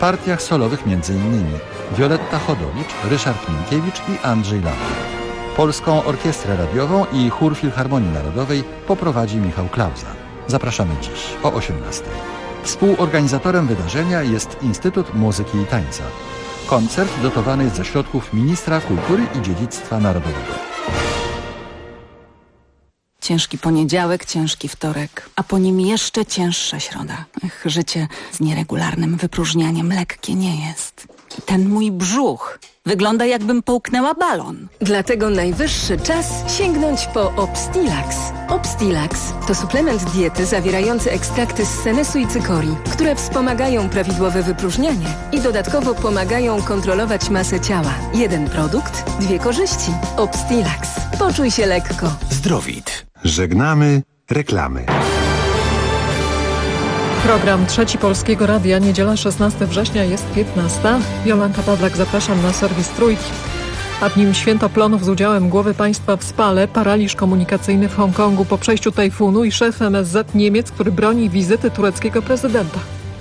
partiach solowych m.in. Wioletta Chodowicz, Ryszard Minkiewicz i Andrzej Lawry. Polską Orkiestrę Radiową i Chór Filharmonii Narodowej poprowadzi Michał Klauza. Zapraszamy dziś o 18:00. Współorganizatorem wydarzenia jest Instytut Muzyki i Tańca. Koncert dotowany jest ze środków Ministra Kultury i Dziedzictwa Narodowego. Ciężki poniedziałek, ciężki wtorek, a po nim jeszcze cięższa środa. Życie z nieregularnym wypróżnianiem lekkie nie jest. Ten mój brzuch wygląda, jakbym połknęła balon. Dlatego najwyższy czas sięgnąć po Obstilax. Obstilax to suplement diety zawierający ekstrakty z senesu i cykorii, które wspomagają prawidłowe wypróżnianie i dodatkowo pomagają kontrolować masę ciała. Jeden produkt, dwie korzyści. Obstilax. Poczuj się lekko. Zdrowit. Żegnamy reklamy. Program Trzeci Polskiego Radia, niedziela 16 września, jest 15. Jolanta Pawlak, zapraszam na serwis Trójki. A w nim święto plonów z udziałem głowy państwa w Spale, paraliż komunikacyjny w Hongkongu po przejściu tajfunu i szef MSZ Niemiec, który broni wizyty tureckiego prezydenta.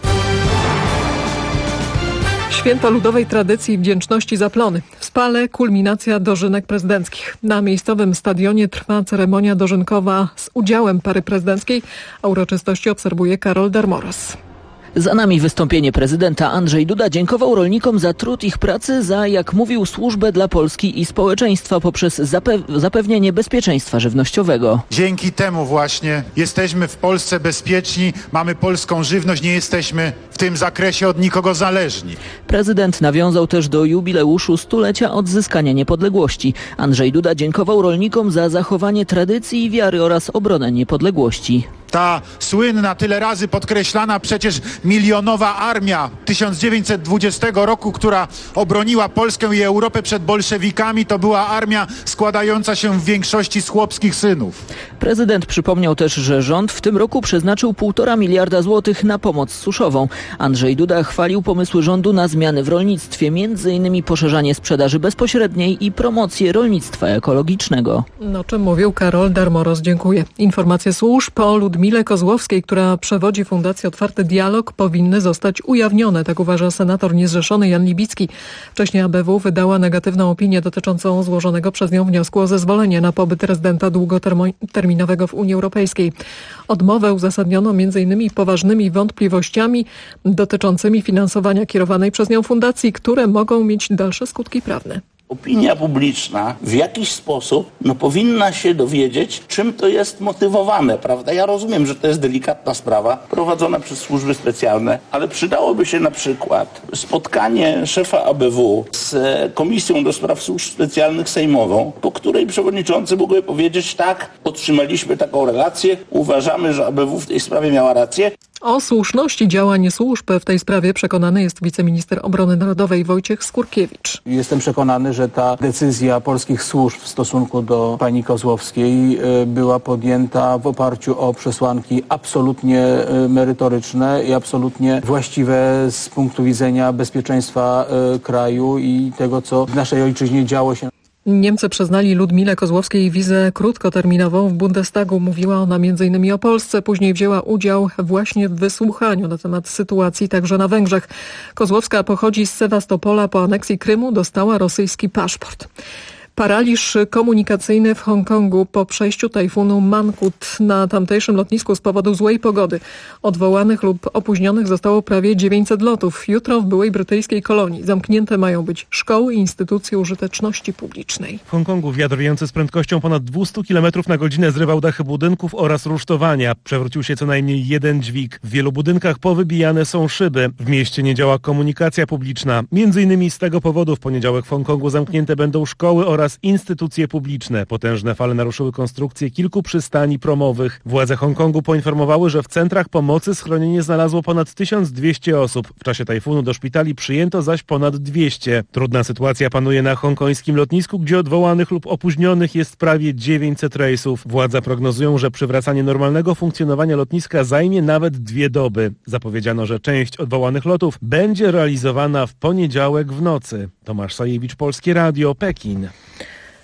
Święto ludowej tradycji i wdzięczności za plony. W Spale kulminacja dożynek prezydenckich. Na miejscowym stadionie trwa ceremonia dożynkowa z udziałem pary prezydenckiej, a uroczystości obserwuje Karol Darmoros. Za nami wystąpienie prezydenta. Andrzej Duda dziękował rolnikom za trud ich pracy, za, jak mówił, służbę dla Polski i społeczeństwa poprzez zapewnienie bezpieczeństwa żywnościowego. Dzięki temu właśnie jesteśmy w Polsce bezpieczni, mamy polską żywność, nie jesteśmy w tym zakresie od nikogo zależni. Prezydent nawiązał też do jubileuszu stulecia odzyskania niepodległości. Andrzej Duda dziękował rolnikom za zachowanie tradycji i wiary oraz obronę niepodległości. Ta słynna, tyle razy podkreślana przecież milionowa armia 1920 roku, która obroniła Polskę i Europę przed bolszewikami, to była armia składająca się w większości z chłopskich synów. Prezydent przypomniał też, że rząd w tym roku przeznaczył 1,5 miliarda złotych na pomoc suszową. Andrzej Duda chwalił pomysły rządu na zmiany w rolnictwie, m.in. poszerzanie sprzedaży bezpośredniej i promocję rolnictwa ekologicznego. O czym mówił Karol Darmoros, dziękuję. Informacje służb o Ludmile Kozłowskiej, która przewodzi Fundację Otwarty Dialog, powinny zostać ujawnione, tak uważa senator niezrzeszony Jan Libicki. Wcześniej ABW wydała negatywną opinię dotyczącą złożonego przez nią wniosku o zezwolenie na pobyt rezydenta długoterminowego w Unii Europejskiej. Odmowę uzasadniono m.in. poważnymi wątpliwościami dotyczącymi finansowania kierowanej przez nią fundacji, które mogą mieć dalsze skutki prawne. Opinia publiczna w jakiś sposób powinna się dowiedzieć, czym to jest motywowane, prawda? Ja rozumiem, że to jest delikatna sprawa prowadzona przez służby specjalne, ale przydałoby się na przykład spotkanie szefa ABW z Komisją do Spraw Służb Specjalnych sejmową, po której przewodniczący mógłby powiedzieć: tak, otrzymaliśmy taką relację, uważamy, że ABW w tej sprawie miała rację. O słuszności działań służb w tej sprawie przekonany jest wiceminister obrony narodowej Wojciech Skurkiewicz. Jestem przekonany, że ta decyzja polskich służb w stosunku do pani Kozłowskiej była podjęta w oparciu o przesłanki absolutnie merytoryczne i absolutnie właściwe z punktu widzenia bezpieczeństwa kraju i tego, co w naszej ojczyźnie działo się. Niemcy przyznali Ludmile Kozłowskiej wizę krótkoterminową. W Bundestagu mówiła ona m.in. o Polsce. Później wzięła udział właśnie w wysłuchaniu na temat sytuacji także na Węgrzech. Kozłowska pochodzi z Sewastopola. Po aneksji Krymu dostała rosyjski paszport. Paraliż komunikacyjny w Hongkongu po przejściu tajfunu Mangkhut na tamtejszym lotnisku z powodu złej pogody. Odwołanych lub opóźnionych zostało prawie 900 lotów. Jutro w byłej brytyjskiej kolonii zamknięte mają być szkoły i instytucje użyteczności publicznej. W Hongkongu wiatr wiejący z prędkością ponad 200 km na godzinę zrywał dachy budynków oraz rusztowania. Przewrócił się co najmniej jeden dźwig. W wielu budynkach powybijane są szyby. W mieście nie działa komunikacja publiczna. Między innymi z tego powodu w poniedziałek w Hongkongu zamknięte będą szkoły oraz instytucje publiczne. Potężne fale naruszyły konstrukcję kilku przystani promowych. Władze Hongkongu poinformowały, że w centrach pomocy schronienie znalazło ponad 1200 osób. W czasie tajfunu do szpitali przyjęto zaś ponad 200. Trudna sytuacja panuje na hongkońskim lotnisku, gdzie odwołanych lub opóźnionych jest prawie 900 rejsów. Władze prognozują, że przywracanie normalnego funkcjonowania lotniska zajmie nawet 2 doby. Zapowiedziano, że część odwołanych lotów będzie realizowana w poniedziałek w nocy. Tomasz Sajewicz, Polskie Radio, Pekin.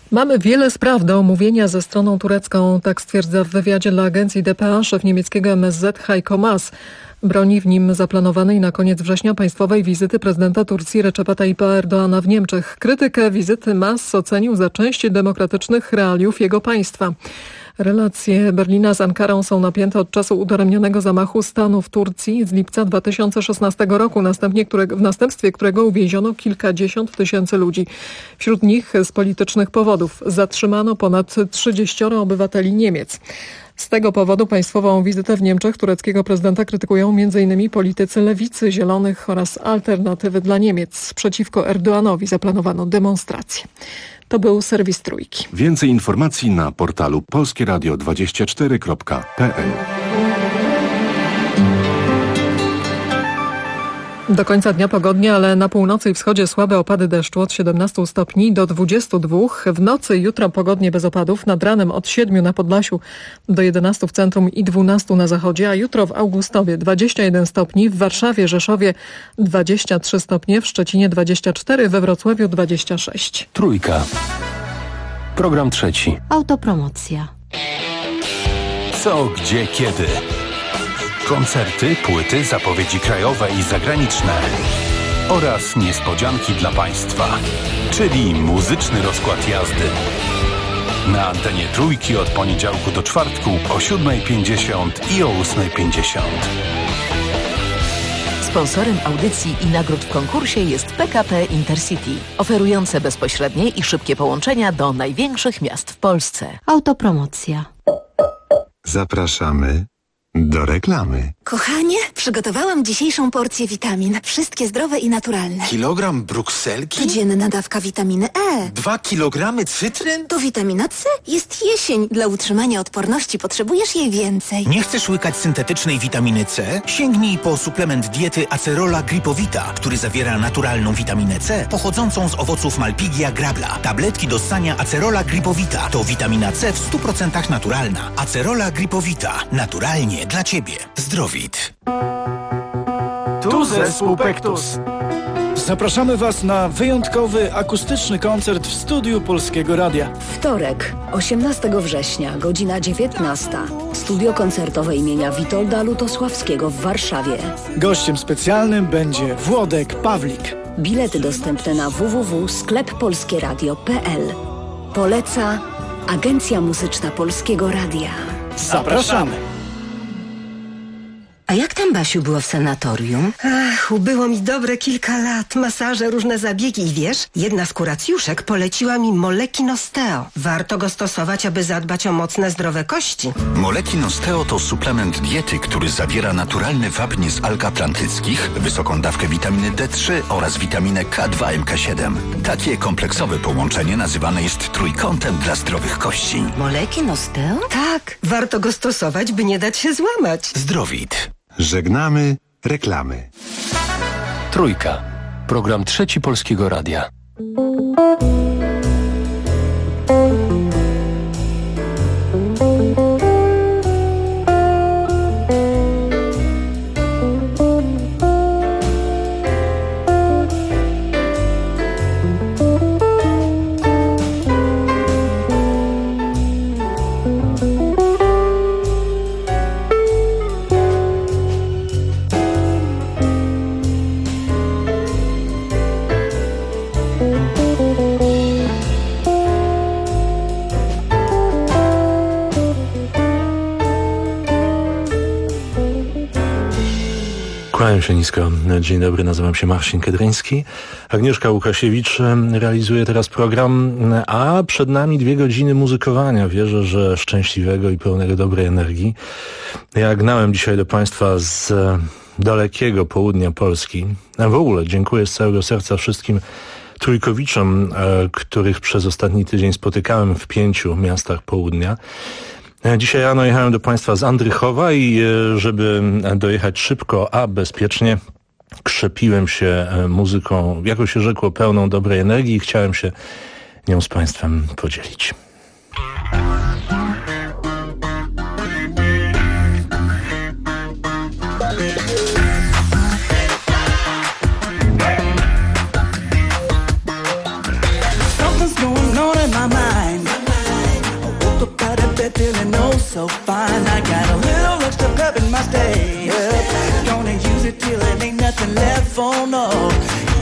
Mamy wiele spraw do omówienia ze stroną turecką, tak stwierdza w wywiadzie dla agencji DPA szef niemieckiego MSZ Heiko Maas. Broni w nim zaplanowanej na koniec września państwowej wizyty prezydenta Turcji Recepa Tayyipa Erdoğana w Niemczech. Krytykę wizyty Maas ocenił za część demokratycznych realiów jego państwa. Relacje Berlina z Ankarą są napięte od czasu udaremnionego zamachu stanu w Turcji z lipca 2016 roku, w następstwie którego uwięziono kilkadziesiąt tysięcy ludzi. Wśród nich z politycznych powodów zatrzymano ponad 30 obywateli Niemiec. Z tego powodu państwową wizytę w Niemczech tureckiego prezydenta krytykują m.in. politycy lewicy, Zielonych oraz Alternatywy dla Niemiec. Przeciwko Erdoğanowi zaplanowano demonstrację. To był serwis Trójki. Więcej informacji na portalu polskieradio24.pl. Do końca dnia pogodnie, ale na północy i wschodzie słabe opady deszczu od 17 stopni do 22. W nocy jutro pogodnie bez opadów, nad ranem od 7 na Podlasiu do 11 w centrum i 12 na zachodzie, a jutro w Augustowie 21 stopni, w Warszawie, Rzeszowie 23 stopnie, w Szczecinie 24, we Wrocławiu 26. Trójka. Program trzeci. Autopromocja. Co, gdzie, kiedy? Koncerty, płyty, zapowiedzi krajowe i zagraniczne oraz niespodzianki dla Państwa, czyli muzyczny rozkład jazdy. Na antenie Trójki od poniedziałku do czwartku o 7:50 i o 8:50. Sponsorem audycji i nagród w konkursie jest PKP Intercity, oferujące bezpośrednie i szybkie połączenia do największych miast w Polsce. Autopromocja. Zapraszamy do reklamy. Kochanie, przygotowałam dzisiejszą porcję witamin. Wszystkie zdrowe i naturalne. Kilogram brukselki? Codzienna dawka witaminy E. 2 kilogramy cytryn? To witamina C. Jest jesień. Dla utrzymania odporności potrzebujesz jej więcej. Nie chcesz łykać syntetycznej witaminy C? Sięgnij po suplement diety Acerola Gripowita, który zawiera naturalną witaminę C pochodzącą z owoców Malpighia grabla. Tabletki do ssania Acerola Gripowita to witamina C w 100% naturalna. Acerola Gripowita. Naturalnie dla Ciebie. Zdrowit. Tu zespół Pektus. Zapraszamy Was na wyjątkowy akustyczny koncert w studiu Polskiego Radia. Wtorek, 18 września, godzina 19. Studio koncertowe imienia Witolda Lutosławskiego w Warszawie. Gościem specjalnym będzie Włodek Pawlik. Bilety dostępne na www.skleppolskieradio.pl. Poleca Agencja Muzyczna Polskiego Radia. Zapraszamy! A jak tam, Basiu, było w sanatorium? Ach, ubyło mi dobre kilka lat. Masaże, różne zabiegi i wiesz, jedna z kuracjuszek poleciła mi Molekin Osteo. Warto go stosować, aby zadbać o mocne, zdrowe kości. Molekin Osteo to suplement diety, który zawiera naturalny wapń z alg atlantyckich, wysoką dawkę witaminy D3 oraz witaminę K2 MK7. Takie kompleksowe połączenie nazywane jest trójkątem dla zdrowych kości. Molekin Osteo? Tak, warto go stosować, by nie dać się złamać. Zdrowit. Żegnamy reklamy. Trójka. Program trzeci Polskiego Radia. Kłaniam się nisko. Dzień dobry, nazywam się Marcin Kedryński. Agnieszka Łukasiewicz realizuje teraz program, a przed nami 2 godziny muzykowania. Wierzę, że szczęśliwego i pełnego dobrej energii. Ja gnałem dzisiaj do Państwa z dalekiego południa Polski. A w ogóle dziękuję z całego serca wszystkim trójkowiczom, których przez ostatni tydzień spotykałem w 5 miastach południa. Dzisiaj rano jechałem do Państwa z Andrychowa i żeby dojechać szybko, a bezpiecznie, krzepiłem się muzyką, jako się rzekło, pełną dobrej energii i chciałem się nią z Państwem podzielić. Something's going on in my mind.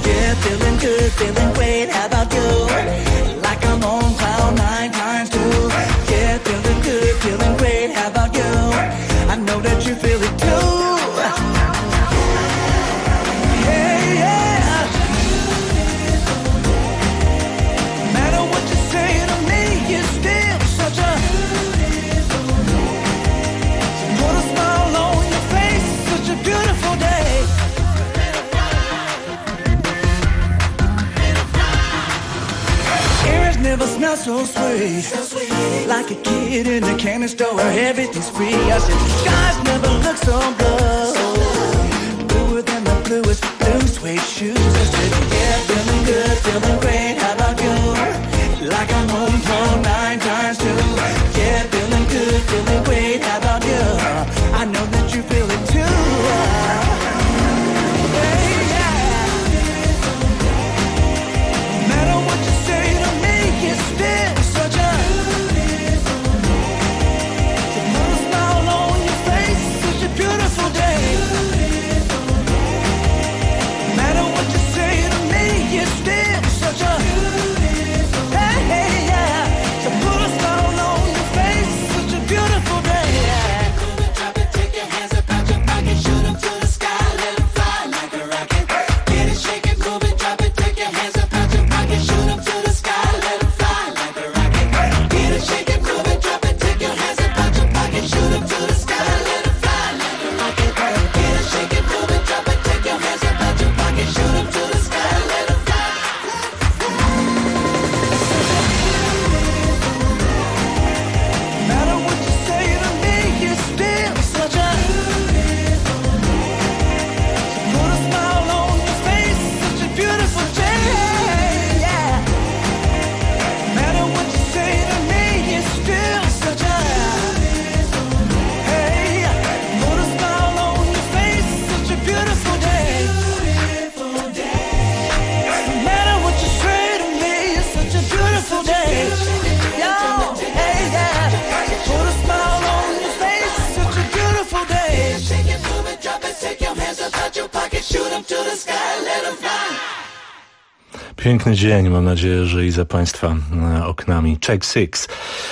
Yeah, feeling good, feeling great. How about you? Like I'm on cloud 9 times 2. Yeah, feeling good, feeling great. How about you? I know that you feel it too. Never smell so sweet, like a kid in a candy store where everything's free. I said, skies never look so blue, bluer than the bluest blue suede shoes. I said, yeah, feeling good, feeling great. How about you? Like I'm home for 9 times 2. Yeah, feeling good, feeling great. How about you? I know that you feel it too. Piękny dzień, mam nadzieję, że i za Państwa oknami. Check Six.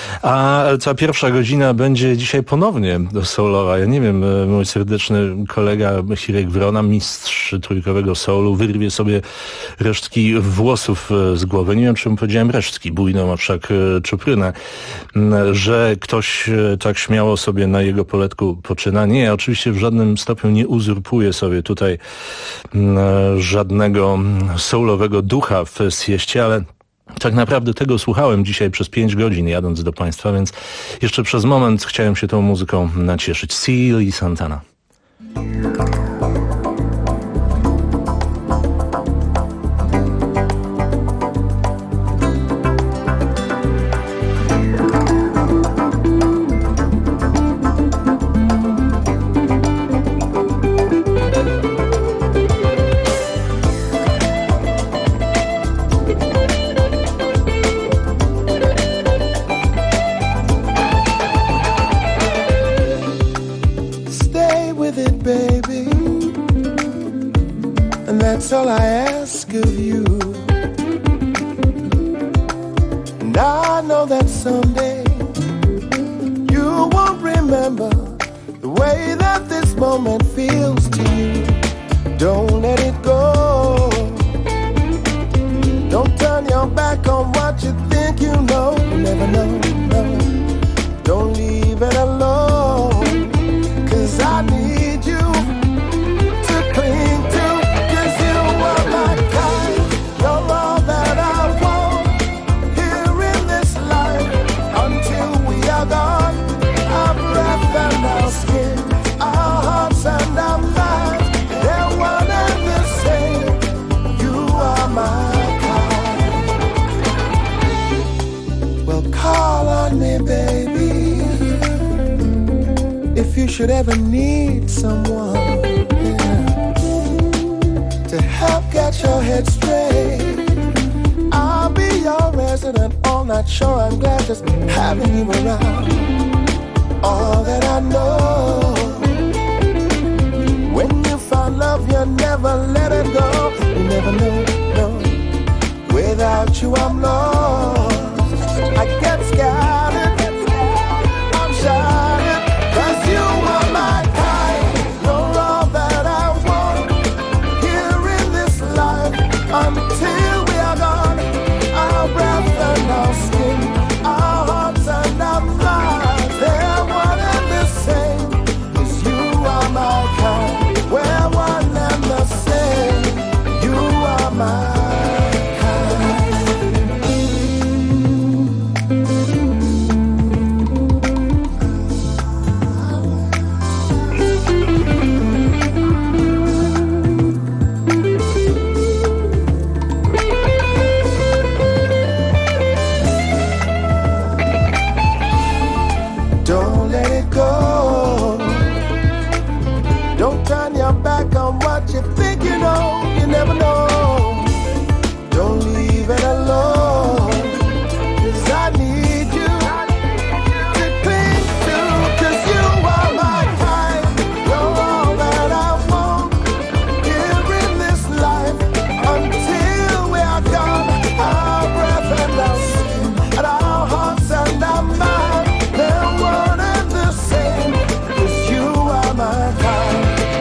A cała pierwsza godzina będzie dzisiaj ponownie soulowa. Ja nie wiem, mój serdeczny kolega Hirek Wrona, mistrz trójkowego soulu, wyrwie sobie resztki włosów z głowy. Nie wiem, czemu powiedziałem resztki, bujną, a wszak czuprynę, że ktoś tak śmiało sobie na jego poletku poczyna. Nie, oczywiście w żadnym stopniu nie uzurpuje sobie tutaj żadnego soulowego ducha w sieście, ale tak naprawdę tego słuchałem dzisiaj przez 5 godzin jadąc do Państwa, więc jeszcze przez moment chciałem się tą muzyką nacieszyć. Seal i Santana. That's all I ask of you. And I know that someday you won't remember the way that this moment feels to you. Don't let it go. Don't turn your back on what you think you know. You never know, no. Don't leave it alone. 'Cause I need you to cling to. If you should ever need someone, yeah, to help get your head straight, I'll be your resident all night. Sure, I'm glad just having you around. All that I know, when you find love, you never let it go. You never know. until we are gone. Our breath and our skin, our hearts and our minds, they're one and the same. 'Cause you are my kind. We're one and the same. You are my back on what you think you know, you never know. Don't leave it alone, 'cause I need you to cling to, 'cause you are my kind. You're all that I want here in this life, until we are gone. Our breath and our skin, and our hearts and our minds, they're one and the same, 'cause you are my kind.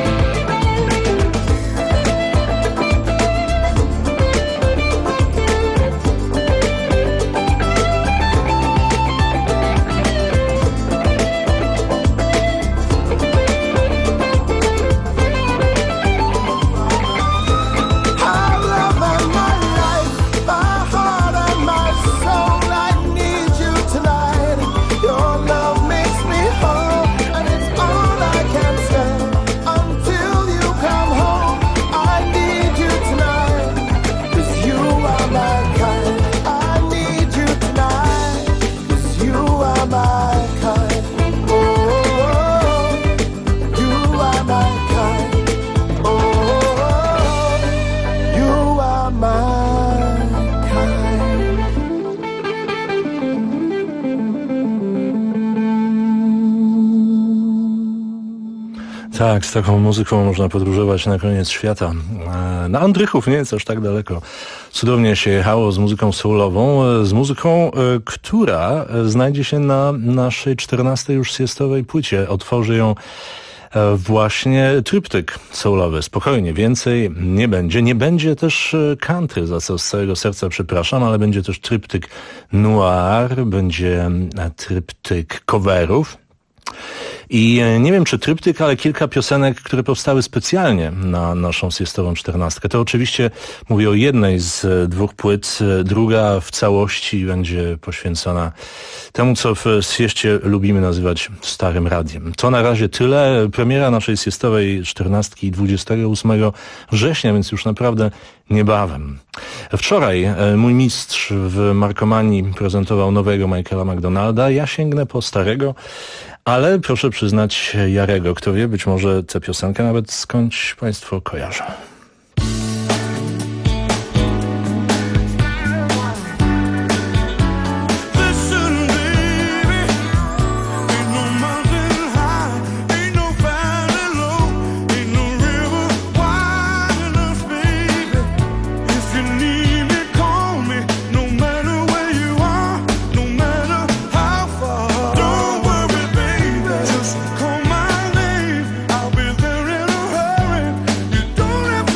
Tak, z taką muzyką można podróżować na koniec świata. Na Andrychów nie jest aż tak daleko. Cudownie się jechało z muzyką soulową, z muzyką, która znajdzie się na naszej 14. już siestowej płycie. Otworzy ją właśnie tryptyk soulowy. Spokojnie, więcej nie będzie. Nie będzie też country, za co z całego serca przepraszam, ale będzie też tryptyk noir, będzie tryptyk coverów. I nie wiem, czy tryptyk, ale kilka piosenek, które powstały specjalnie na naszą siestową 14. To oczywiście mówię o jednej z dwóch płyt. Druga w całości będzie poświęcona temu, co w sieście lubimy nazywać starym radiem. To na razie tyle. Premiera naszej siestowej 14 28 września, więc już naprawdę niebawem. Wczoraj mój mistrz w Markomanii prezentował nowego Michaela McDonalda. Ja sięgnę po starego, ale proszę przyznać Jarego. Kto wie, być może tę piosenkę nawet skądś Państwo kojarzą. Don't have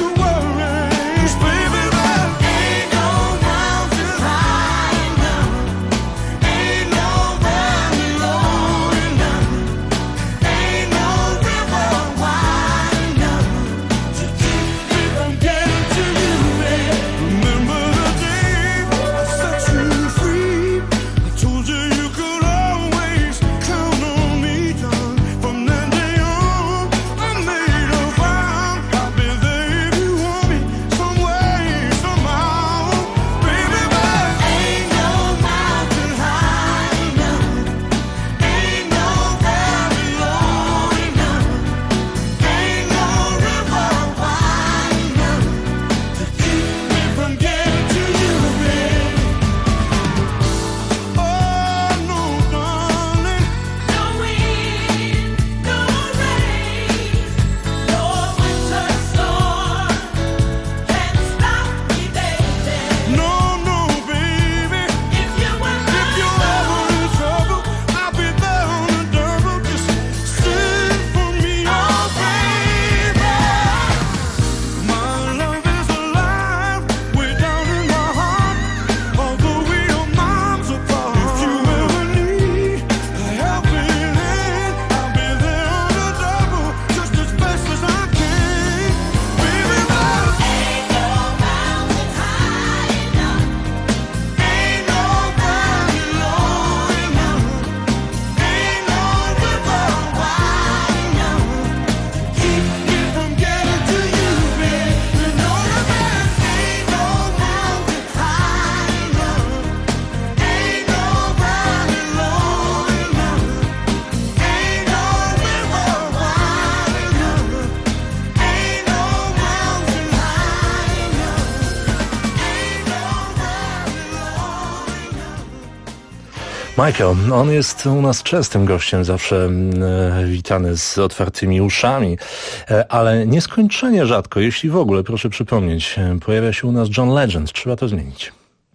Michael, on jest u nas częstym gościem, zawsze witany z otwartymi uszami, ale nieskończenie rzadko, jeśli w ogóle, proszę przypomnieć, pojawia się u nas John Legend. Trzeba to zmienić.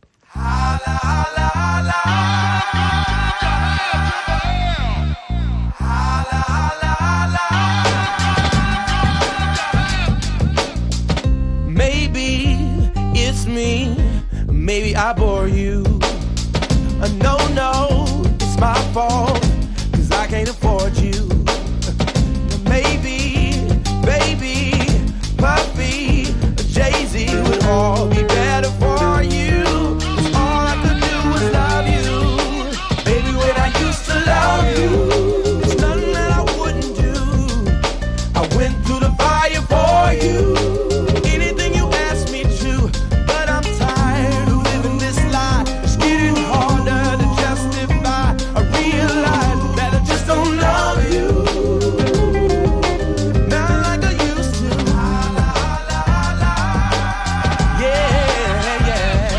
Maybe it's me, maybe I bore you. No, it's my fault, 'cause I can't afford you. Maybe, baby, Puffy, Jay-Z would all be better for you. 'Cause all I could do was love you. Baby, when I used to love you, there's nothing that I wouldn't do. I went through the fire for you. Anything you asked me to, but I'm tired of living this lie. It's getting harder to justify. I realize that I just don't love you. Not like I used to. Yeah, yeah.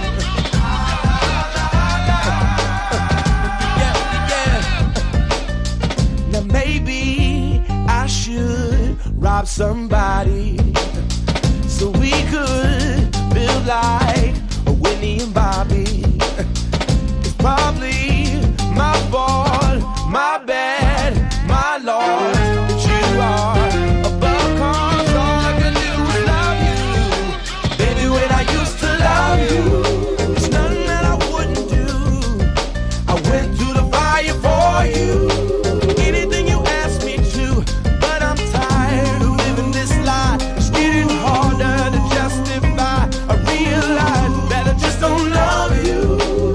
Now maybe I should rob somebody so we could live like Whitney and Bobby. It's probably my fault, my bad, my Lord, that you are above cause all I can do is love you. Baby, when I used to love you, there's nothing that I wouldn't do. I went through the fire for you. Anything you asked me to, but I'm tired of living this lie. It's getting harder to justify. I realize that I just don't love you.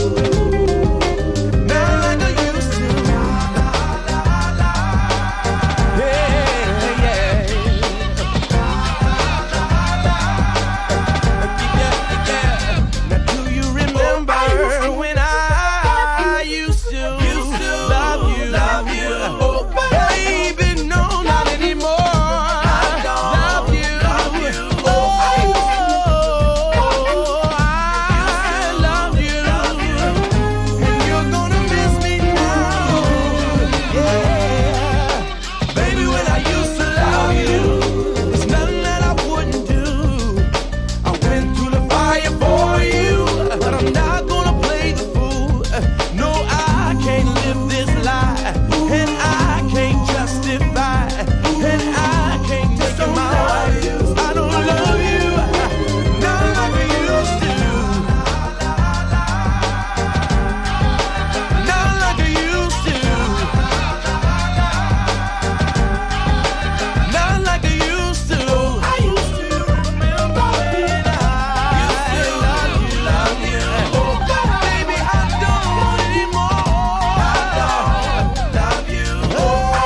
Not like I used to. Yeah, yeah. Now do you remember when I used to love you? Oh, baby, no, not anymore. Love you. Oh, I love you. And you're gonna miss me now. Yeah. Baby, when I used to love you, there's nothing that I wouldn't do. I went through the fire for you, but I'm not gonna play the fool. No, I can't live this lie, and I can't justify, and I can't make it my wife. I don't love you, not like I used to. Not like I used to. Not like I used to. I used to remember when I love you. Oh, baby, I don't anymore. I don't love you. Oh, I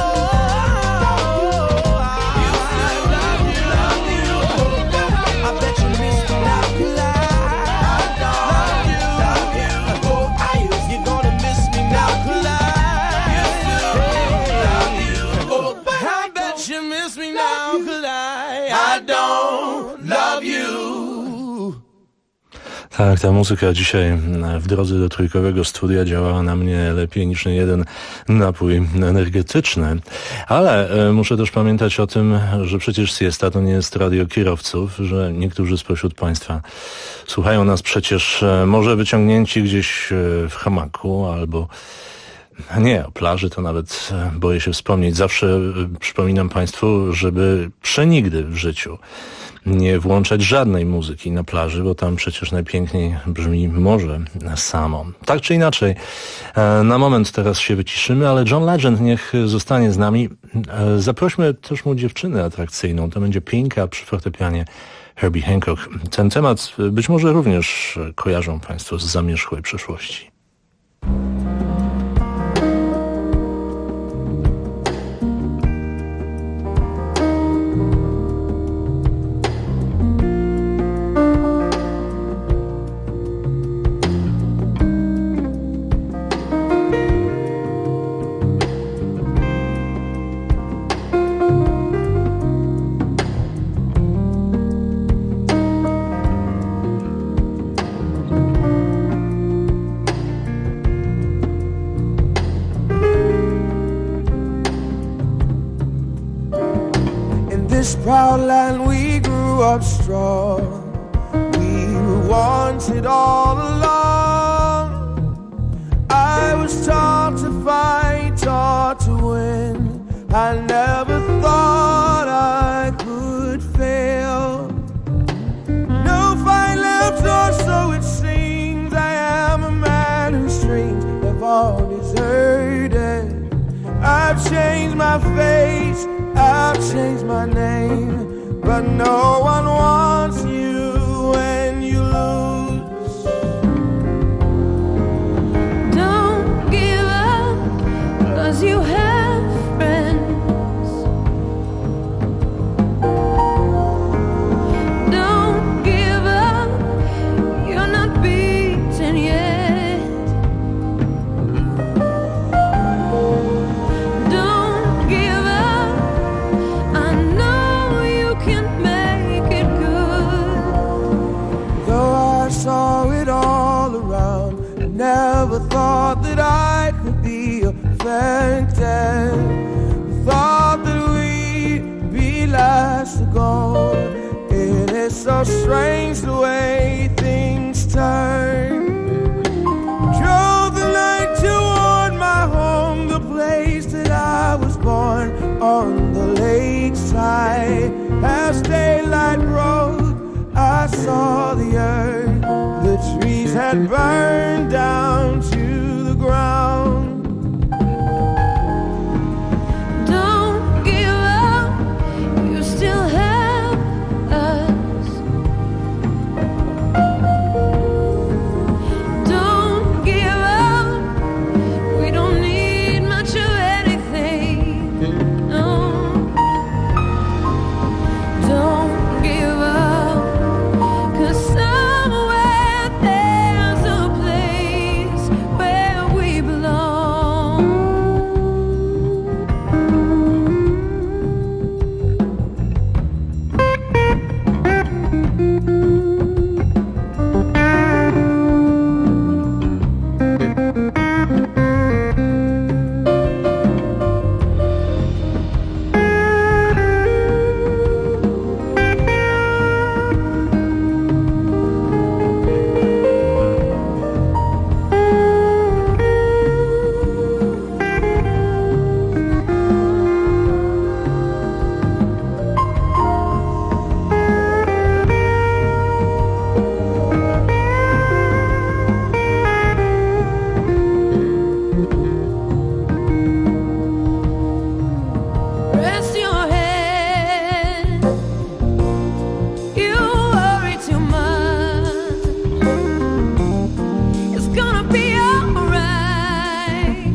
used to love you. I bet you miss me now, 'cause I don't love you. Oh, you're gonna miss me now, 'cause I love you. Oh, I bet you miss me now, 'cause I don't love you. Tak, ta muzyka dzisiaj w drodze do trójkowego studia działała na mnie lepiej niż niejeden napój energetyczny. Ale muszę też pamiętać o tym, że przecież siesta to nie jest radio kierowców, że niektórzy spośród Państwa słuchają nas przecież może wyciągnięci gdzieś w hamaku albo nie, o plaży to nawet boję się wspomnieć. Zawsze przypominam Państwu, żeby przenigdy w życiu nie włączać żadnej muzyki na plaży, bo tam przecież najpiękniej brzmi morze samo. Tak czy inaczej, na moment teraz się wyciszymy, ale John Legend niech zostanie z nami. Zaprośmy też mu dziewczynę atrakcyjną. To będzie Pinka przy fortepianie Herbie Hancock. Ten temat być może również kojarzą Państwo z zamierzchłej przeszłości. proud land we grew up strong. We were wanted all along. I was taught to fight, taught to win. I never thought I could fail. No fight left, or so it seems. I am a man whose dreams have all deserted. I've changed my face, I've changed my name, but no one wants you when you lose. Don't give up, 'cause you have friends. Don't give up, you're not beaten yet. Don't give up, I know you can make it good. Though I saw it all around, I never thought that I could be affected. Thought that we'd be last to go. It is so strange the way things turn. Drove the night toward my home, the place that I was born, on the lakeside. As daylight broke, I saw the earth. The trees had burned down to the ground. Don't give up, you still have us. Don't give up, we don't need much of anything. No. Don't give up, 'cause somewhere there's a place where we belong. Rest your head, you worry too much. It's gonna be alright.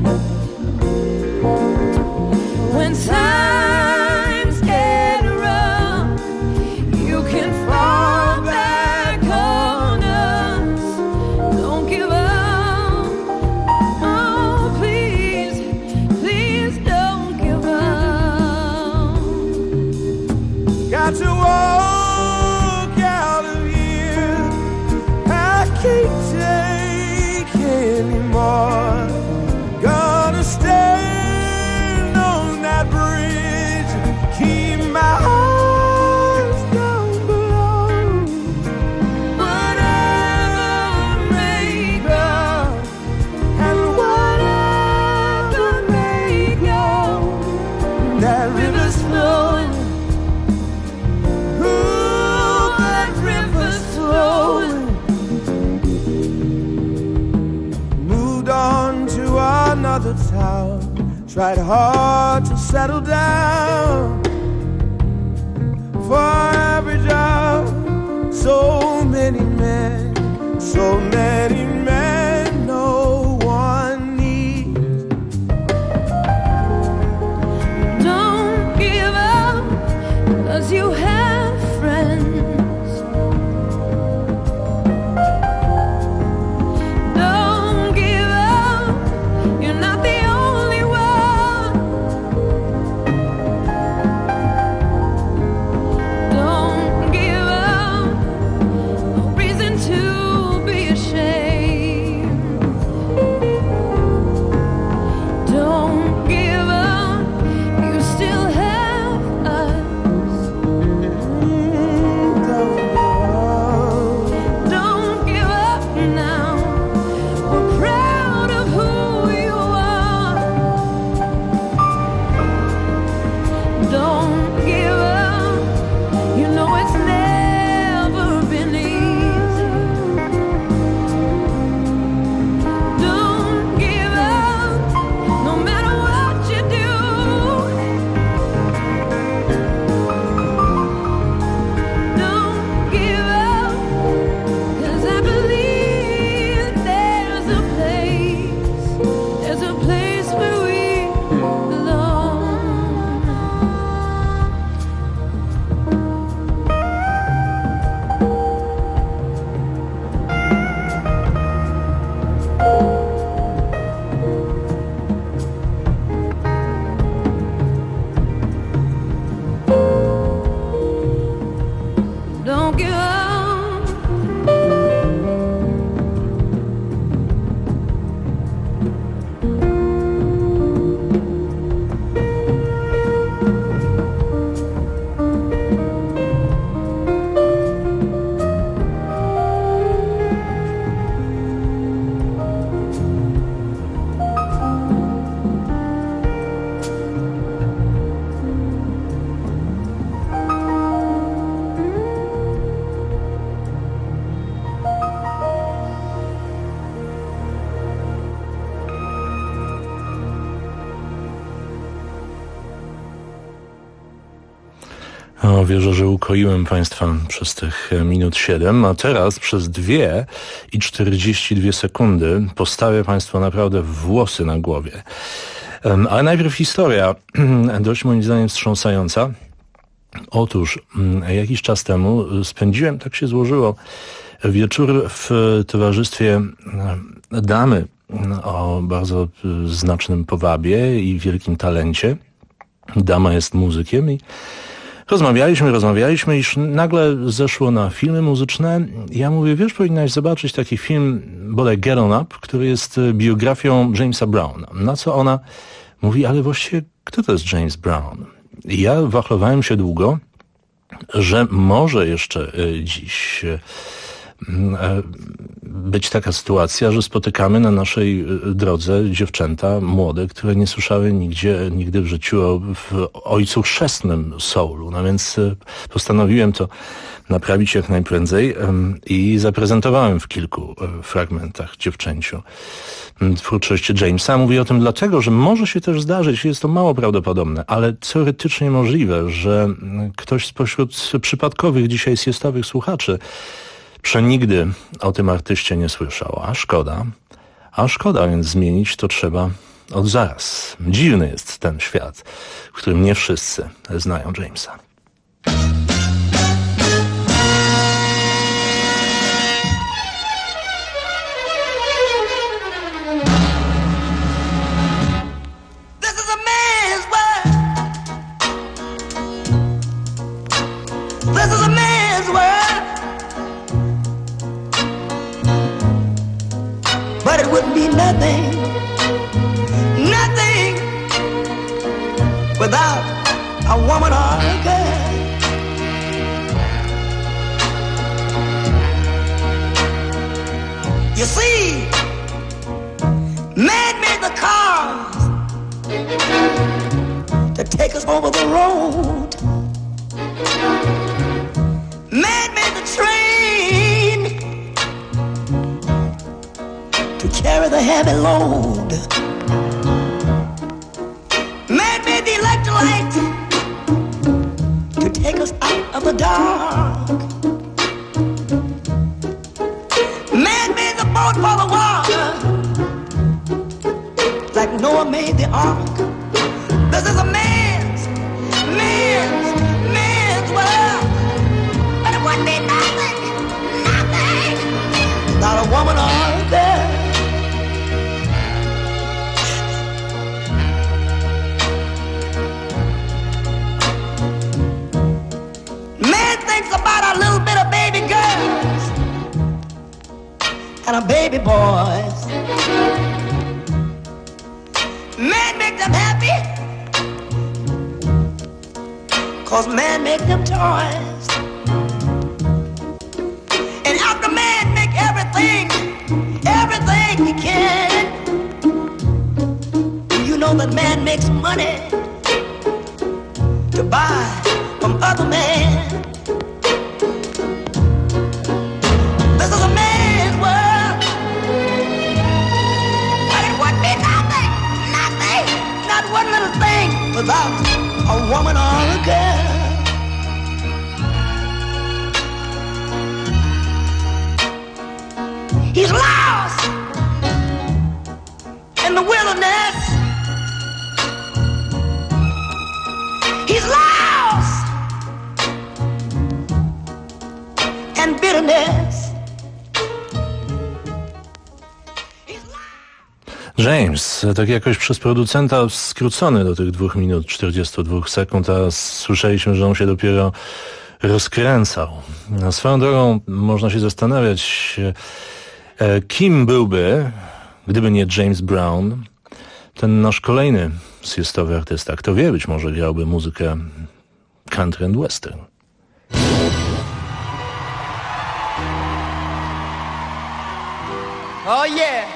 When times get rough, you can fall back on us. Don't give up. Oh, please, please don't give up. Got to walk out of here. I can't take anymore. Gonna stand on that bridge, keep my eyes down below. Whatever may go, and whatever may go, that river's flowing. Ooh, that river's flowing. Moved on to another town, tried hard to settle down. For every job, so many men, no one needs. Don't give up, 'cause you have friends. Don't give up, you're not the only one. Don't give up, no reason to be ashamed. Wierzę, że ukoiłem Państwa przez tych minut 7, a teraz przez 2 i 42 sekundy postawię Państwu naprawdę włosy na głowie. Ale najpierw historia, dość moim zdaniem wstrząsająca. Otóż jakiś czas temu spędziłem, tak się złożyło, wieczór w towarzystwie damy o bardzo znacznym powabie i wielkim talencie. Dama jest muzykiem i rozmawialiśmy, iż nagle zeszło na filmy muzyczne. Ja mówię, wiesz, powinnaś zobaczyć taki film, bodaj Get On Up, który jest biografią Jamesa Browna. Na co ona mówi, ale właściwie kto to jest James Brown? I ja wachlowałem się długo, że może jeszcze dziś być taka sytuacja, że spotykamy na naszej drodze dziewczęta młode, które nie słyszały nigdy w życiu o ojcu chrzestnym soulu. No więc postanowiłem to naprawić jak najprędzej i zaprezentowałem w kilku fragmentach dziewczęciu twórczość Jamesa. Mówię o tym dlatego, że może się też zdarzyć, jest to mało prawdopodobne, ale teoretycznie możliwe, że ktoś spośród przypadkowych dzisiaj siestowych słuchaczy przenigdy o tym artyście nie słyszał. A szkoda, więc zmienić to trzeba od zaraz. Dziwny jest ten świat, w którym nie wszyscy znają Jamesa. But it wouldn't be nothing without a woman or a girl. You see, man made the cars to take us over the road. Man made the train to carry the heavy load. Man made the electric light to take us out of the dark. Man made the boat for the water, like Noah made the ark. This is a man's world, but it wouldn't be nothing without a woman or a girl. Man thinks about a little bit of baby girls and a baby boys. Man make them happy, 'cause man make them toys. And after man make everything he can, you know that man makes money to buy from other men. This is a man's world, but it would be nothing, not one little thing without a woman or a girl. He's lost in the wilderness. He's lost in bitterness. James, tak jakoś przez producenta skrócony do tych 2 minut 42 sekund, a słyszeliśmy, że on się dopiero rozkręcał. Swoją drogą można się zastanawiać, kim byłby, gdyby nie James Brown, ten nasz kolejny siestowy artysta. Kto wie, być może grałby muzykę country and western. Oh yeah.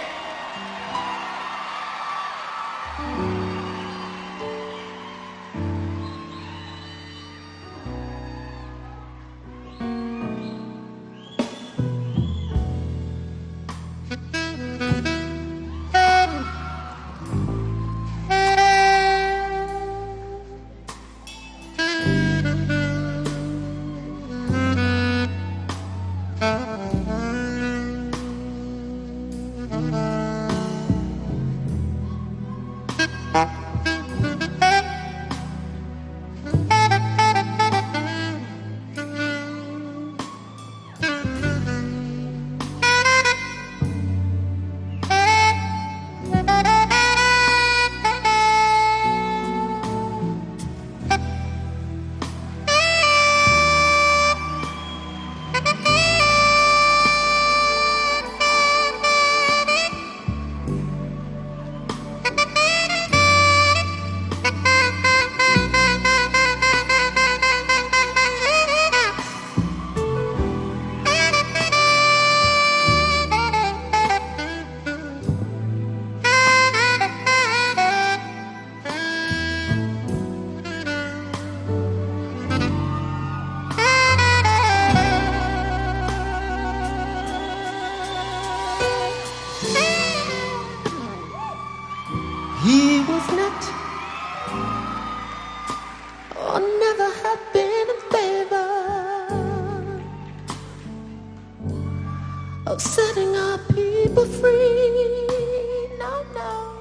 of setting our people free. No, no.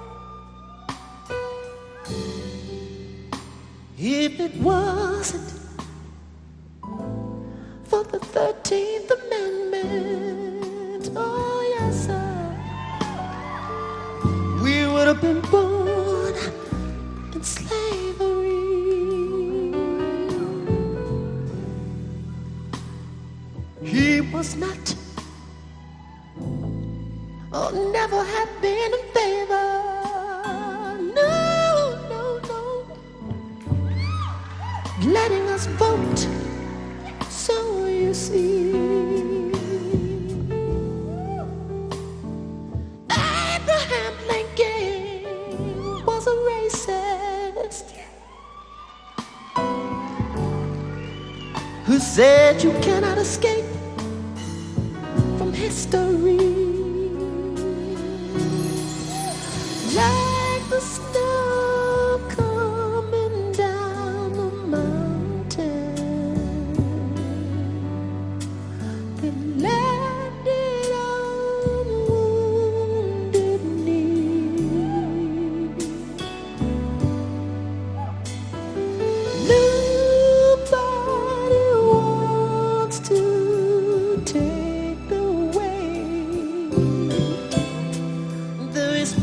If it wasn't for the 13th Amendment, oh yes sir, we would have been born in slavery. He was not, or never had been in favor. No, no, no, letting us vote. So you see, Abraham Lincoln was a racist who said you cannot escape from history. Like the snow coming down the mountain, they landed on wounded knee. Nobody wants to take away the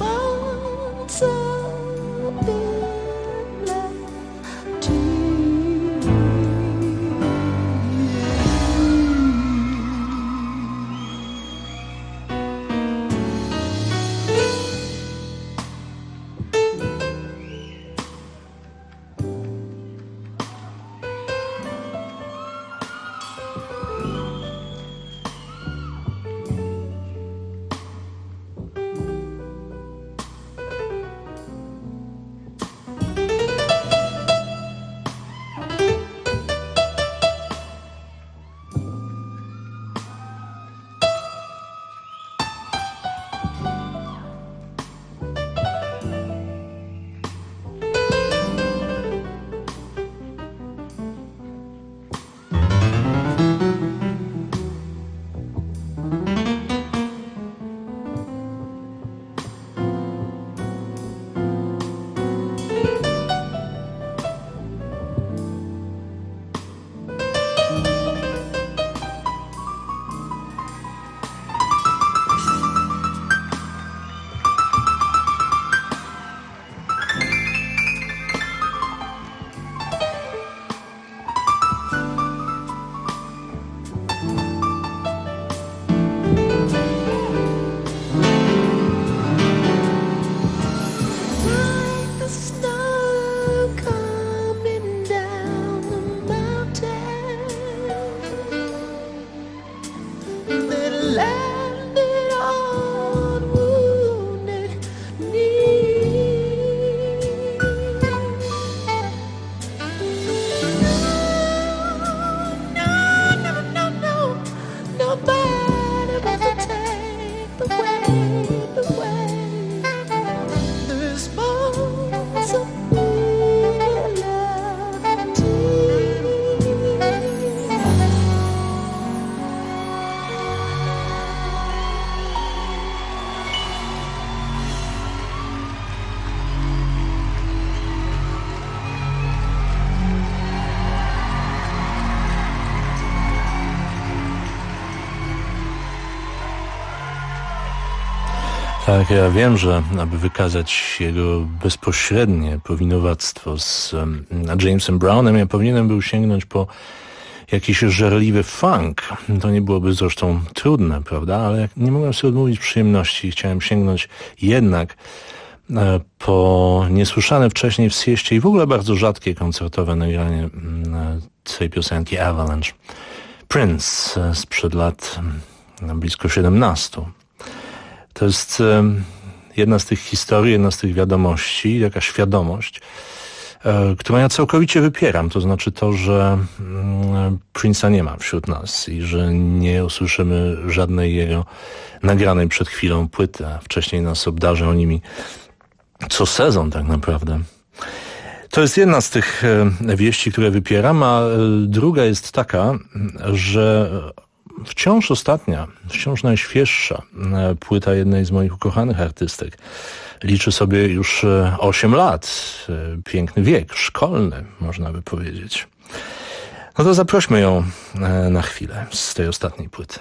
Tak, ja wiem, że aby wykazać jego bezpośrednie powinowactwo z Jamesem Brownem, ja powinienem był sięgnąć po jakiś żarliwy funk. To nie byłoby zresztą trudne, prawda? Ale nie mogłem sobie odmówić przyjemności. Chciałem sięgnąć jednak po niesłyszane wcześniej w sieście i w ogóle bardzo rzadkie koncertowe nagranie tej piosenki Avalanche. Prince sprzed lat blisko 17. To jest jedna z tych historii, jedna z tych wiadomości, taka świadomość, którą ja całkowicie wypieram. To znaczy to, że Prince'a nie ma wśród nas i że nie usłyszymy żadnej jego nagranej przed chwilą płyty, a wcześniej nas obdarzał nimi co sezon tak naprawdę. To jest jedna z tych wieści, które wypieram, a druga jest taka, że wciąż ostatnia, wciąż najświeższa płyta jednej z moich ukochanych artystek. Liczy sobie już 8 lat. Piękny wiek, szkolny, można by powiedzieć. No to zaprośmy ją na chwilę z tej ostatniej płyty.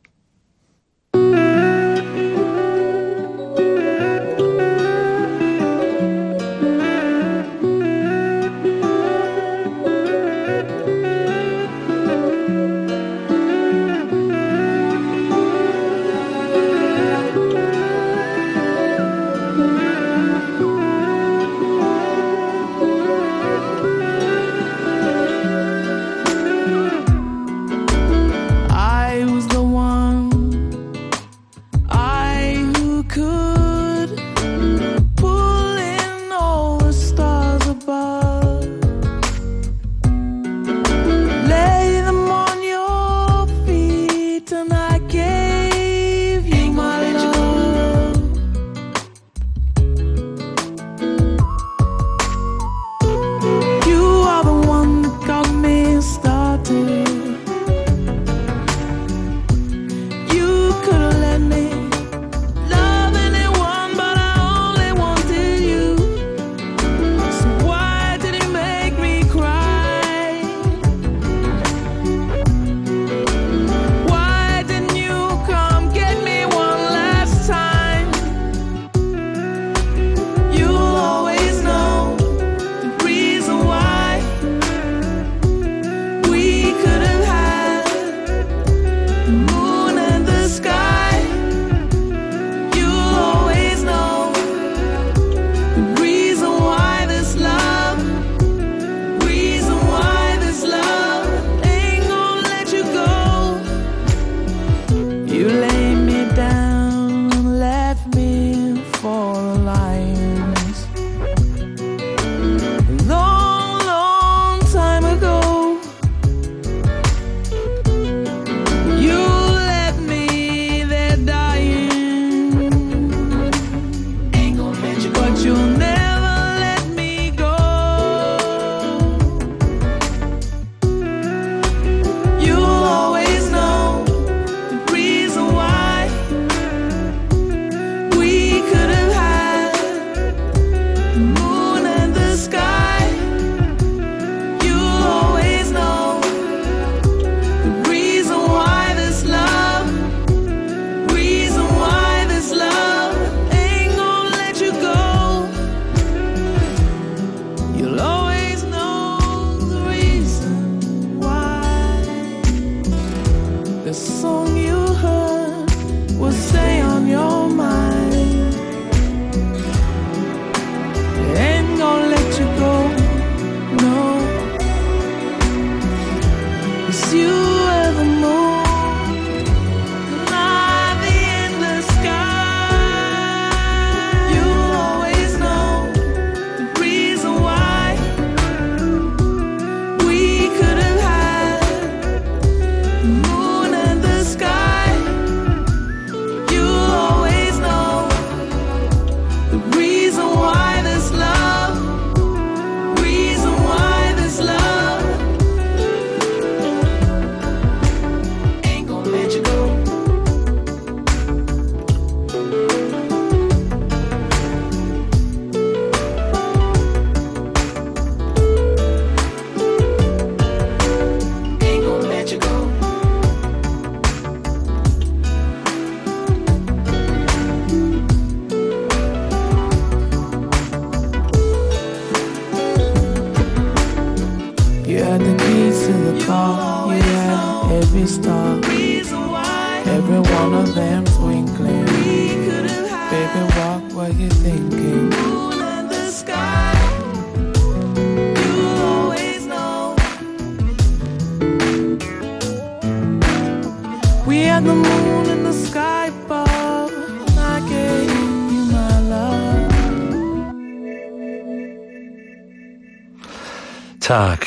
Tak,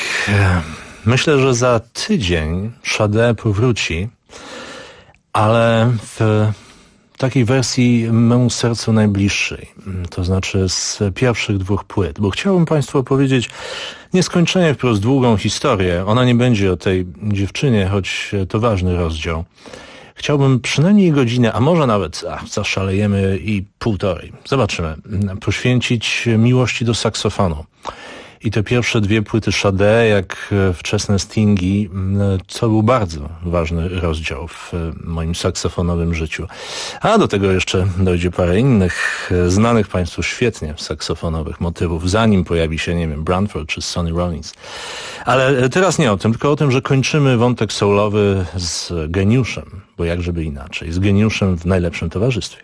myślę, że za tydzień Sade powróci, ale w takiej wersji memu sercu najbliższej, to znaczy z pierwszych 2 płyt, bo chciałbym Państwu opowiedzieć nieskończenie wprost długą historię. Ona nie będzie o tej dziewczynie, choć to ważny rozdział. Chciałbym przynajmniej godzinę, a może nawet zaszalejemy i 1,5. Zobaczymy. Poświęcić miłości do saksofonu. I te pierwsze 2 płyty Sade, jak wczesne Stingi, to był bardzo ważny rozdział w moim saksofonowym życiu. A do tego jeszcze dojdzie parę innych, znanych Państwu świetnie saksofonowych motywów, zanim pojawi się, nie wiem, Branford czy Sonny Rollins. Ale teraz nie o tym, tylko o tym, że kończymy wątek soulowy z geniuszem, bo jak żeby inaczej, z geniuszem w najlepszym towarzystwie.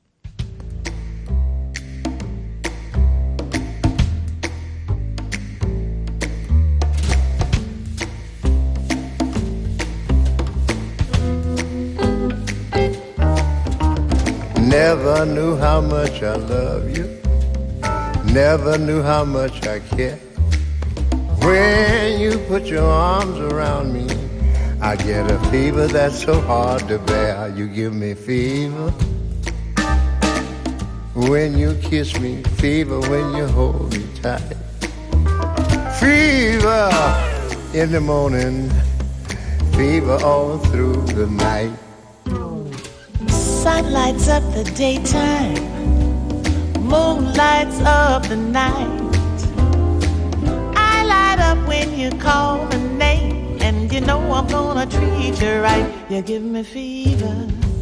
Never knew how much I love you. Never knew how much I care. When you put your arms around me, I get a fever that's so hard to bear. You give me fever when you kiss me, fever when you hold me tight, fever in the morning, fever all through the night. Sun lights up the daytime, moon lights up the night. I light up when you call my name, and you know I'm gonna treat you right. You give me fever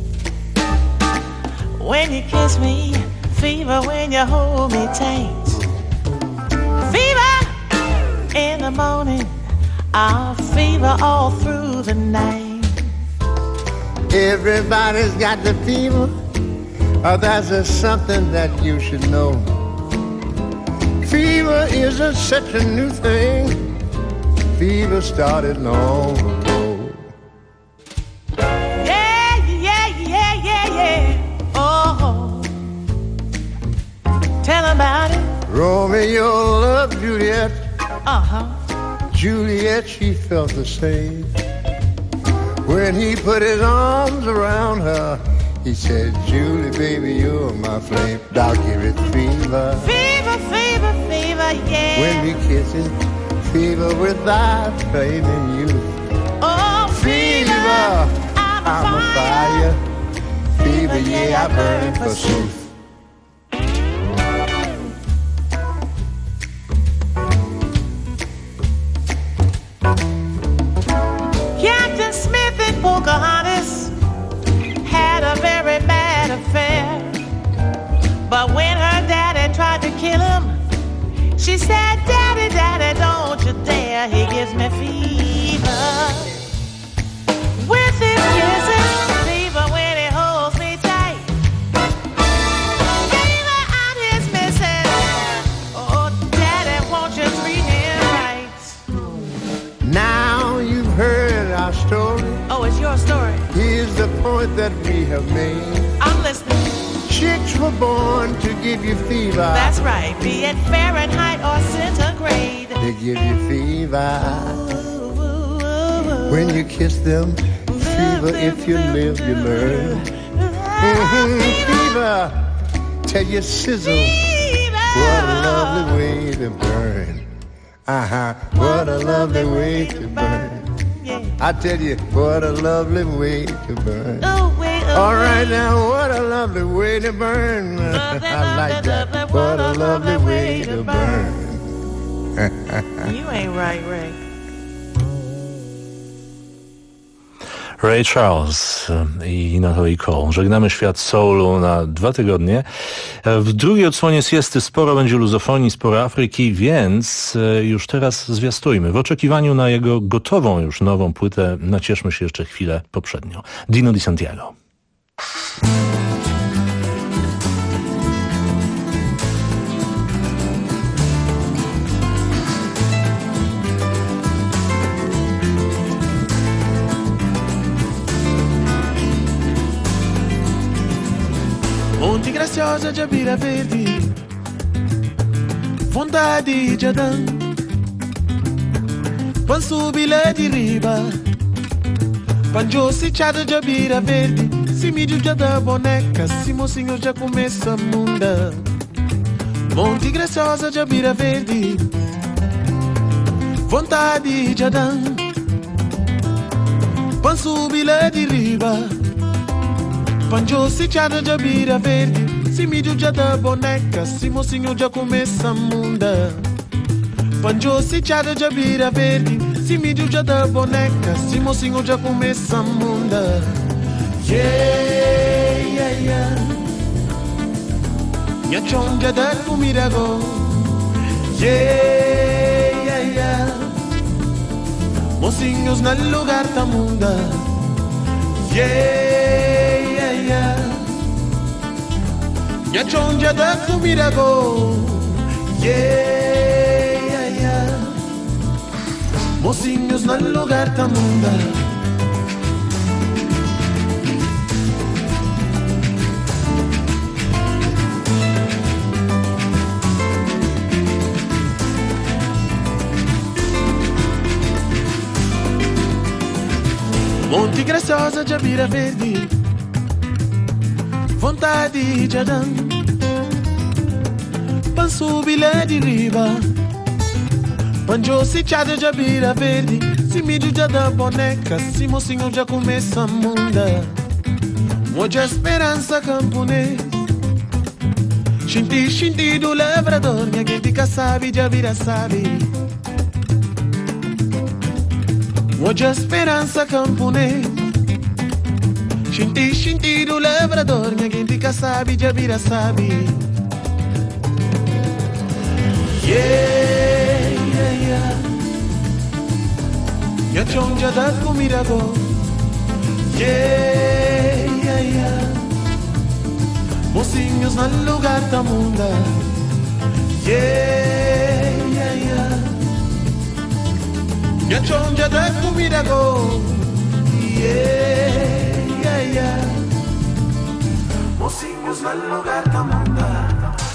when you kiss me, fever when you hold me tight, fever in the morning, I'll fever all through the night. Everybody's got the fever. That's something that you should know. Fever isn't such a new thing. Fever started long ago. Yeah, yeah, yeah, yeah, yeah. Oh, tell about it. Romeo loved Juliet. Uh-huh. Juliet, she felt the same. When he put his arms around her, he said, Julie, baby, you're my flame. I'll give it fever. Fever, fever, fever, yeah. When we kiss it, fever without flaming you. Oh, fever, I'm a fire. Fever, yeah, I burn for truth. Captain Smith and Pocahontas had a very bad affair. But when her daddy tried to kill him, she said, Daddy, Daddy, don't you dare. He gives me fever with his kisses, fever when he holds me tight, fever I'm his missus. Oh, Daddy, won't you treat him right? Now you've heard our story. Oh, it's your story. Here's the point that we have made. I'm listening. Chicks were born to give you fever. That's right, be it Fahrenheit or centigrade. They give you fever when you kiss them. Fever, if you live, you learn. Fever, tell you sizzle. What a lovely way to burn. What a lovely way to burn. I tell you, what a lovely way to burn. All right now, what a lovely way to burn. I like that. What a lovely way to burn. You ain't right, Ray. Ray Charles i Natalie Cole. Żegnamy świat soulu na 2 tygodnie. W drugiej odsłonie siesty sporo będzie luzofonii, sporo Afryki, więc już teraz zwiastujmy. W oczekiwaniu na jego gotową już nową płytę nacieszmy się jeszcze chwilę poprzednio. Dino Di Santiago. Monte Graciosa, Jabira Verde, vontade de Adão, Pansubila de Riba, Panjosi, Chada, Jabira Verde, Se me judia da boneca, se mocinho já começa a munda. Monte graciosa já vira verde, vontade já dá. Pan subir lá de riba, panjo se chada já vira verde. Se me judia da boneca, se mocinho já começa a munda. Panjo se chada já vira verde. Se me judia da boneca, se mocinho já começa a munda. Yeah, yeah, yeah. Minha chonja da comida go. Yeah, yeah, yeah. Mocinhos no lugar da munda. Yeah, yeah, yeah. Minha chonja da comida go. Yeah, yeah, yeah. Mocinhos no lugar da munda. Monte graciosa já vira verde, vontade já dá. Pan subir lá de riba, panjo se chada já vira verde. Se me judia da boneca, se mocinho já começa a munda. Moja esperança camponês, xinti, xinti do lavrador. Minha gente sabe, já vira sabe. Moja esperança camponês, xinti, xinti do lavrador. Minha gente sabe, já vira sabe. Yeah, yeah, yeah. Minha chonja da comida go. Yeah, yeah, yeah. Mocinhos no lugar da munda. Yeah, yeah, yeah. Minha chonja da comida go. Yeah, yeah, yeah. Mocinhos no lugar da munda.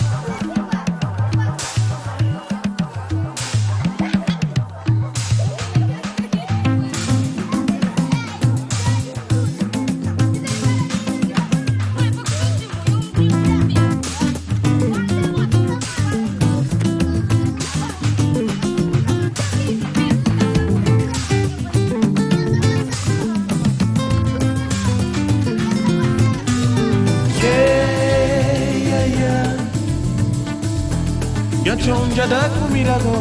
Chonja da comida go.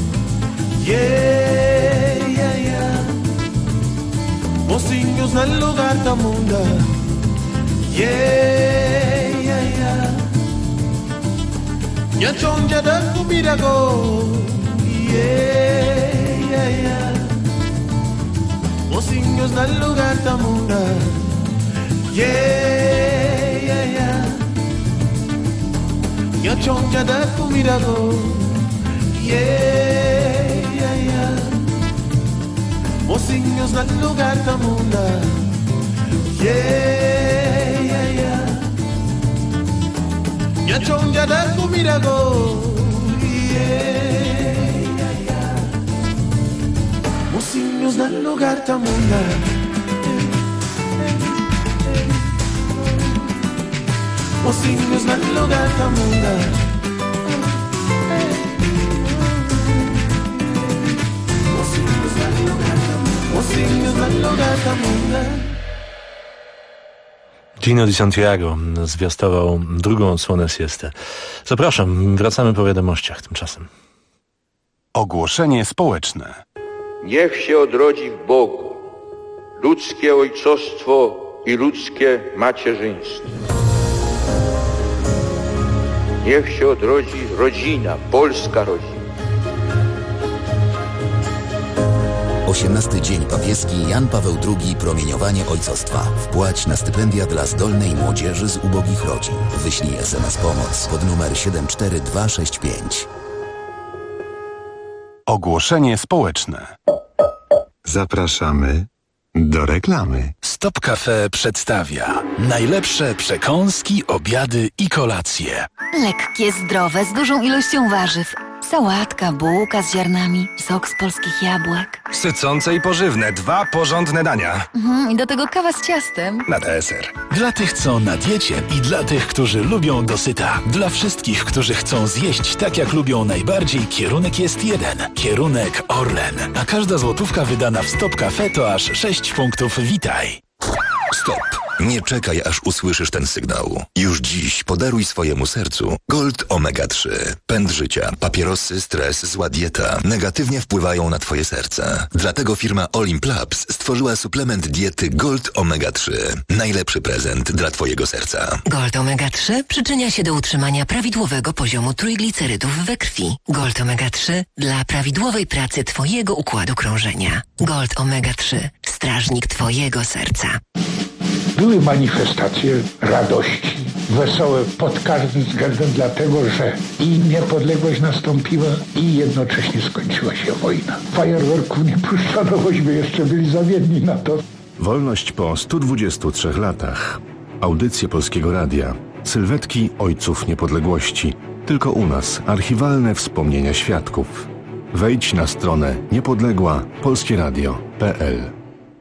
Yeah, yeah, yeah. Mocinhos no lugar da munda. Yeah, yeah, yeah. Minha chonja da comida go. Yeah, yeah, yeah. Mocinhos no lugar da munda. Yeah, yeah, yeah. Minha chonja da comida go. Yeah, yeah, yeah. Mocinhos no lugar da munda. Yeah, yeah, yeah. Minha chonja da comida go. Yeah, yeah, yeah. Mocinhos no lugar da munda. Mocinhos no lugar da munda. Mocinhos no lugar da munda. Gino Di Santiago zwiastował drugą odsłonę siestę. Zapraszam, wracamy po wiadomościach tymczasem. Ogłoszenie społeczne. Niech się odrodzi w Bogu ludzkie ojcostwo i ludzkie macierzyństwo. Niech się odrodzi rodzina, polska rodzina. 18 dzień papieski Jan Paweł II promieniowanie ojcostwa. Wpłać na stypendia dla zdolnej młodzieży z ubogich rodzin. Wyślij SMS pomoc pod numer 74265. Ogłoszenie społeczne. Zapraszamy do reklamy. Stop Cafe przedstawia najlepsze przekąski, obiady i kolacje. Lekkie, zdrowe, z dużą ilością warzyw. Sałatka, bułka z ziarnami, sok z polskich jabłek. Sycące i pożywne, 2 porządne dania. I do tego kawa z ciastem. Na deser. Dla tych, co na diecie i dla tych, którzy lubią dosyta. Dla wszystkich, którzy chcą zjeść tak, jak lubią najbardziej, kierunek jest jeden. Kierunek Orlen. A każda złotówka wydana w Stop Cafe to aż 6 punktów Witaj. Stop. Nie czekaj, aż usłyszysz ten sygnał. Już dziś podaruj swojemu sercu Gold Omega 3. Pęd życia, papierosy, stres, zła dieta negatywnie wpływają na twoje serce. Dlatego firma Olimplabs stworzyła suplement diety Gold Omega 3. Najlepszy prezent dla twojego serca. Gold Omega 3 przyczynia się do utrzymania prawidłowego poziomu trójglicerydów we krwi. Gold Omega 3 dla prawidłowej pracy twojego układu krążenia. Gold Omega 3. Strażnik twojego serca. Były manifestacje radości, wesołe pod każdym względem, dlatego że i niepodległość nastąpiła i jednocześnie skończyła się wojna. Fajerwerków nie puszczano, bośmy jeszcze byli zawiedni na to. Wolność po 123 latach. Audycje Polskiego Radia. Sylwetki ojców niepodległości. Tylko u nas archiwalne wspomnienia świadków. Wejdź na stronę niepodległa polskieradio.pl.